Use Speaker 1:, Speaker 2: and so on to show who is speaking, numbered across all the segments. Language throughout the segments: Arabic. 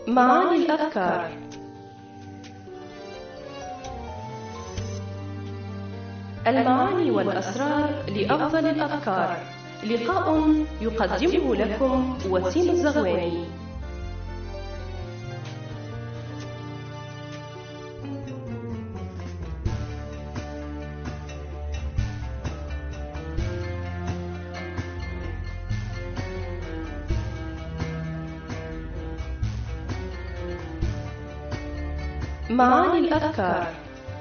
Speaker 1: معاني الأذكار. المعاني والأسرار لأفضل الأذكار. لقاء يقدمه لكم وسيم الزغواني. معاني الأذكار.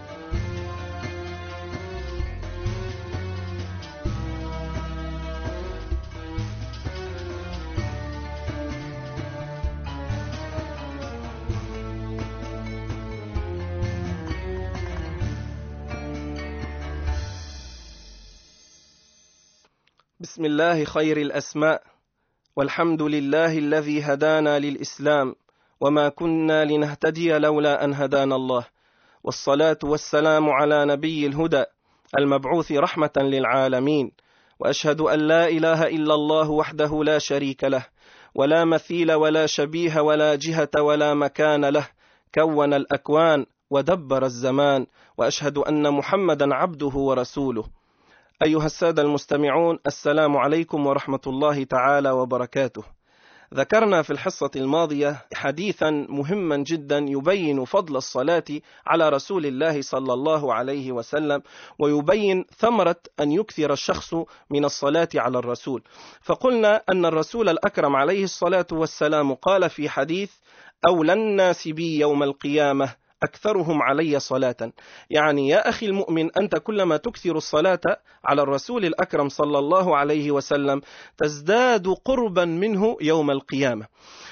Speaker 2: بسم الله خير الأسماء، والحمد لله الذي هدانا للإسلام، وما كنا لنهتدي لولا أن هدانا الله، والصلاة والسلام على نبي الهدى المبعوث رحمة للعالمين، وأشهد أن لا إله إلا الله وحده لا شريك له، ولا مثيل ولا شبيه ولا جهة ولا مكان له، كون الأكوان ودبر الزمان، وأشهد أن محمدا عبده ورسوله. أيها السادة المستمعون، السلام عليكم ورحمة الله تعالى وبركاته. ذكرنا في الحصة الماضية حديثا مهما جدا يبين فضل الصلاة على رسول الله صلى الله عليه وسلم، ويبين ثمرة أن يكثر الشخص من الصلاة على الرسول. فقلنا أن الرسول الأكرم عليه الصلاة والسلام قال في حديث: أولى الناس بي يوم القيامة أكثرهم علي صلاة. يعني يا أخي المؤمن، أنت كلما تكثر الصلاة على الرسول الأكرم صلى الله عليه وسلم تزداد قربا منه يوم القيامة،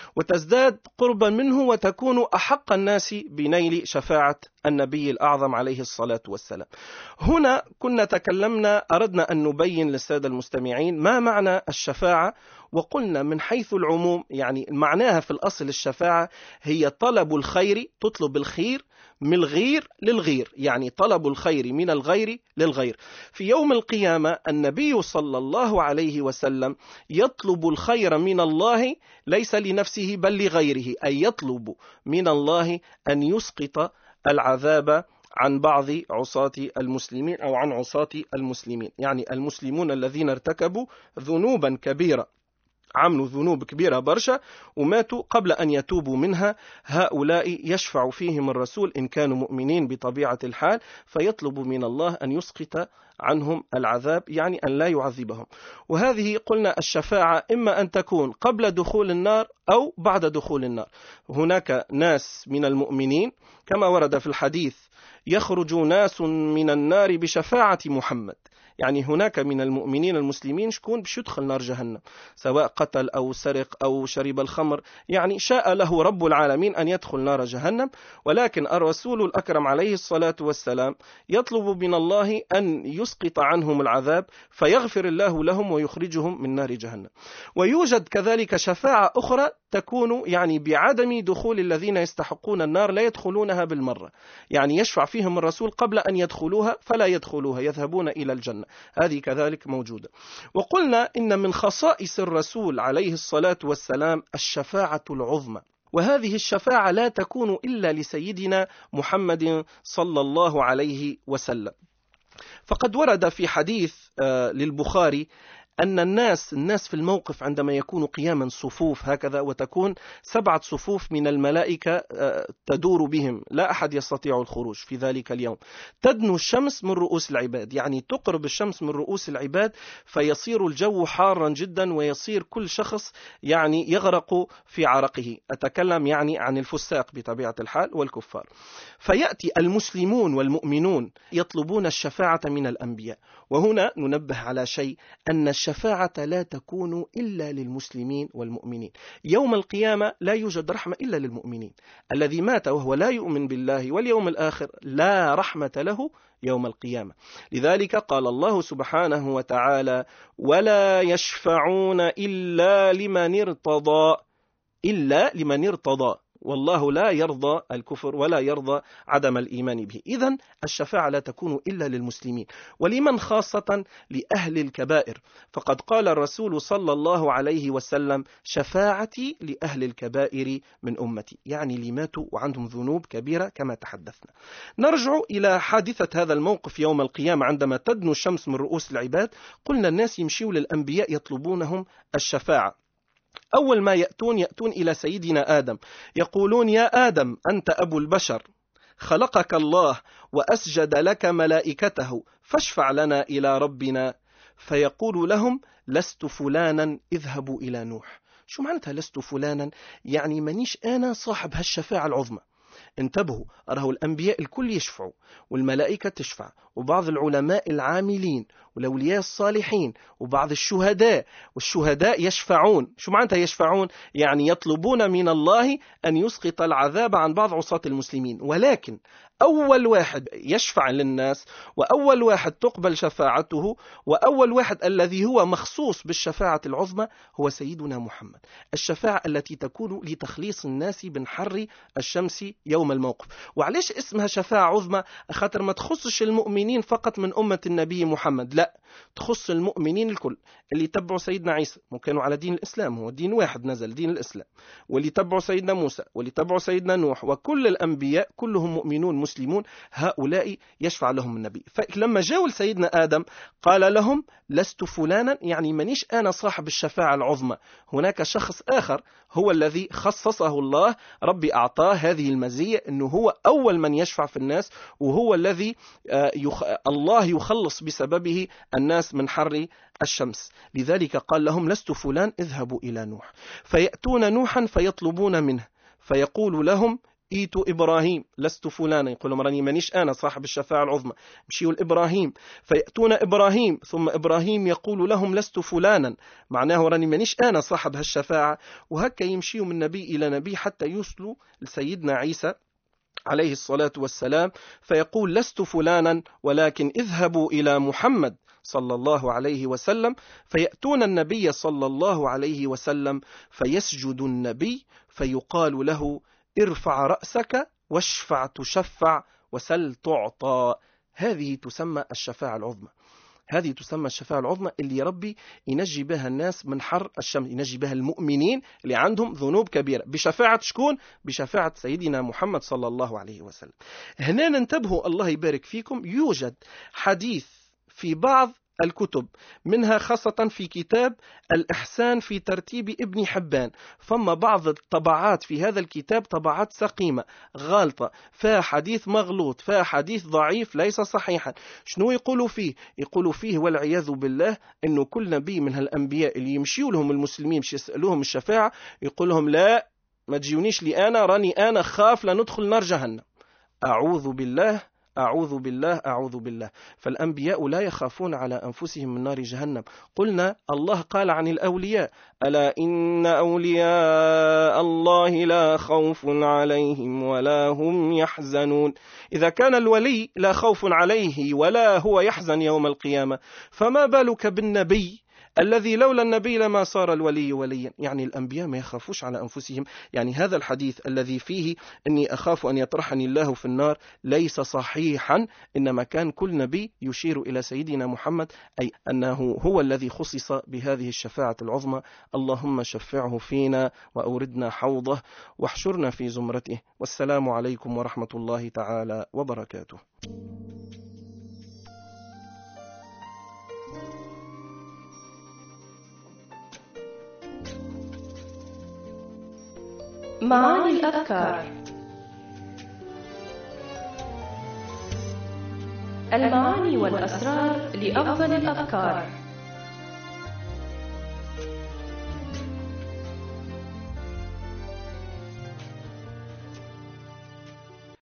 Speaker 2: وتزداد قربا منه وتكون أحق الناس بنيل شفاعة النبي الأعظم عليه الصلاة والسلام. هنا كنا أردنا أن نبين للسادة المستمعين ما معنى الشفاعة، وقلنا من حيث العموم يعني معناها في الأصل الشفاعة هي طلب الخير، تطلب الخير من الغير للغير، يعني طلب الخير من الغير للغير. في يوم القيامة النبي صلى الله عليه وسلم يطلب الخير من الله ليس لنفسه بل لغيره، أي يطلب من الله أن يسقط العذاب عن بعض عصاة المسلمين أو عن عصاة المسلمين، يعني المسلمون الذين ارتكبوا ذنوبا كبيرة، عملوا ذنوب كبيرة برشا وماتوا قبل أن يتوبوا منها، هؤلاء يشفع فيهم الرسول إن كانوا مؤمنين بطبيعة الحال، فيطلب من الله أن يسقط عنهم العذاب، يعني أن لا يعذبهم. وهذه قلنا الشفاعة إما أن تكون قبل دخول النار أو بعد دخول النار. هناك ناس من المؤمنين كما ورد في الحديث: يخرج ناس من النار بشفاعة محمد. يعني هناك من المؤمنين المسلمين شكون باش يدخل نار جهنم، سواء قتل أو سرق أو شرب الخمر، يعني شاء له رب العالمين أن يدخل نار جهنم، ولكن الرسول الأكرم عليه الصلاة والسلام يطلب من الله أن يسقط عنهم العذاب فيغفر الله لهم ويخرجهم من نار جهنم. ويوجد كذلك شفاعة أخرى تكون يعني بعدم دخول الذين يستحقون النار، لا يدخلونها بالمرة، يعني يشفع فيهم الرسول قبل أن يدخلوها فلا يدخلوها، يذهبون إلى الجنة، هذه كذلك موجودة. وقلنا إن من خصائص الرسول عليه الصلاة والسلام الشفاعة العظمى، وهذه الشفاعة لا تكون إلا لسيدنا محمد صلى الله عليه وسلم. فقد ورد في حديث للبخاري أن الناس في الموقف عندما يكون قياما صفوف هكذا، وتكون 7 صفوف من الملائكة تدور بهم، لا أحد يستطيع الخروج في ذلك اليوم. تدنو الشمس من رؤوس العباد، يعني تقرب الشمس من رؤوس العباد، فيصير الجو حارا جدا، ويصير كل شخص يعني يغرق في عرقه. أتكلم يعني عن الفساق بطبيعة الحال والكفار. فيأتي المسلمون والمؤمنون يطلبون الشفاعة من الأنبياء. وهنا ننبه على شيء، أن الشفاعة لا تكون إلا للمسلمين والمؤمنين. يوم القيامة لا يوجد رحمة إلا للمؤمنين. الذي مات وهو لا يؤمن بالله واليوم الآخر لا رحمة له يوم القيامة. لذلك قال الله سبحانه وتعالى: ولا يشفعون إلا لمن ارتضى. إلا لمن ارتضى، والله لا يرضى الكفر ولا يرضى عدم الإيمان به. إذن الشفاعة لا تكون إلا للمسلمين، ولمن خاصة لأهل الكبائر، فقد قال الرسول صلى الله عليه وسلم: شفاعتي لأهل الكبائر من أمتي، يعني اللي ماتوا وعندهم ذنوب كبيرة كما تحدثنا. نرجع إلى حادثة هذا الموقف يوم القيامة عندما تدنو الشمس من رؤوس العباد. قلنا الناس يمشيوا للأنبياء يطلبونهم الشفاعة. أول ما يأتون إلى سيدنا آدم، يقولون: يا آدم أنت أبو البشر، خلقك الله وأسجد لك ملائكته، فاشفع لنا إلى ربنا. فيقول لهم: لست فلانا، اذهبوا إلى نوح. شو معناتها لست فلانا؟ يعني منيش أنا صاحب هالشفاعة العظمى. انتبهوا، أراه الأنبياء الكل يشفعوا، والملائكة تشفع، وبعض العلماء العاملين والأولياء الصالحين، وبعض الشهداء، والشهداء يشفعون. شو معناتها يشفعون؟ يعني يطلبون من الله أن يسقط العذاب عن بعض عصاة المسلمين. ولكن أول واحد يشفع للناس، وأول واحد تقبل شفاعته، وأول واحد الذي هو مخصوص بالشفاعة العظمى هو سيدنا محمد. الشفاعة التي تكون لتخليص الناس من حر الشمس يوم الموقف. وعليش اسمها شفاعة عظمى؟ خاطر ما تخصش المؤمنين فقط من أمة النبي محمد، لا، تخص المؤمنين الكل اللي تبعوا سيدنا عيسى، كانوا على دين الإسلام، هو دين واحد نزل، دين الإسلام، واللي تبعوا سيدنا موسى، واللي تبعوا سيدنا نوح، وكل الأنبياء كلهم مؤمنون مسلمون، هؤلاء يشفع لهم النبي. فلما جاءوا لسيدنا آدم قال لهم: لست فلانا، يعني منيش أنا صاحب الشفاعة العظمى، هناك شخص آخر هو الذي خصصه الله، ربي أعطاه هذه المزية أنه هو أول من يشفع في الناس، وهو الذي الله يخلص بسببه الناس من حر الشمس. لذلك قال لهم: لست فلان، اذهبوا إلى نوح. فيأتون نوحا فيطلبون منه، فيقول لهم: ايتوا إبراهيم، لست فلانا، يقول لهم: راني مانيش أنا صاحب الشفاعة العظمى، مشيوا لإبراهيم. فيأتون إبراهيم، ثم إبراهيم يقول لهم: لست فلانا، معناه راني مانيش أنا صاحب هالشفاعة. وهكا يمشيوا من نبي إلى نبي حتى يوصلوا لسيدنا عيسى عليه الصلاة والسلام، فيقول: لست فلانا، ولكن اذهبوا إلى محمد صلى الله عليه وسلم. فيأتون النبي صلى الله عليه وسلم، فيسجد النبي، فيقال له: ارفع رأسك واشفع تشفع وسل تعطى. هذه تسمى الشفاعة العظمى. هذه تسمى الشفاعة العظمى اللي ربي ينجي بها الناس من حر الشمس، ينجي بها المؤمنين اللي عندهم ذنوب كبيرة، بشفاعة شكون؟ بشفاعة سيدنا محمد صلى الله عليه وسلم. هنا ننتبهوا، الله يبارك فيكم، يوجد حديث في بعض الكتب، منها خاصة في كتاب الإحسان في ترتيب ابن حبان، فما بعض الطبعات في هذا الكتاب طبعات سقيمة غالطة، فيها حديث مغلوط، فيها حديث ضعيف ليس صحيحا. شنو يقولوا فيه؟ يقولوا فيه والعياذ بالله أنه كل نبي من هالأنبياء اللي يمشيوا لهم المسلمين مش يسألوهم الشفاعة، يقول لهم: لا، ما تجيونيش لي أنا، راني أنا خاف لا ندخل نار جهنم. أعوذ بالله، أعوذ بالله، أعوذ بالله. فالأنبياء لا يخافون على أنفسهم من نار جهنم. قلنا الله قال عن الأولياء: ألا إن أولياء الله لا خوف عليهم ولا هم يحزنون. إذا كان الولي لا خوف عليه ولا هو يحزن يوم القيامة، فما بالك بالنبي الذي لولا النبي لما صار الولي وليا؟ يعني الأنبياء ما يخافوش على أنفسهم. يعني هذا الحديث الذي فيه أني أخاف أن يطرحني الله في النار ليس صحيحا، إنما كان كل نبي يشير إلى سيدنا محمد، أي أنه هو الذي خصص بهذه الشفاعة العظمى. اللهم شفعه فينا وأوردنا حوضه واحشرنا في زمرته. والسلام عليكم ورحمة الله تعالى وبركاته.
Speaker 1: معاني الأذكار. المعاني والأسرار لأفضل الأذكار.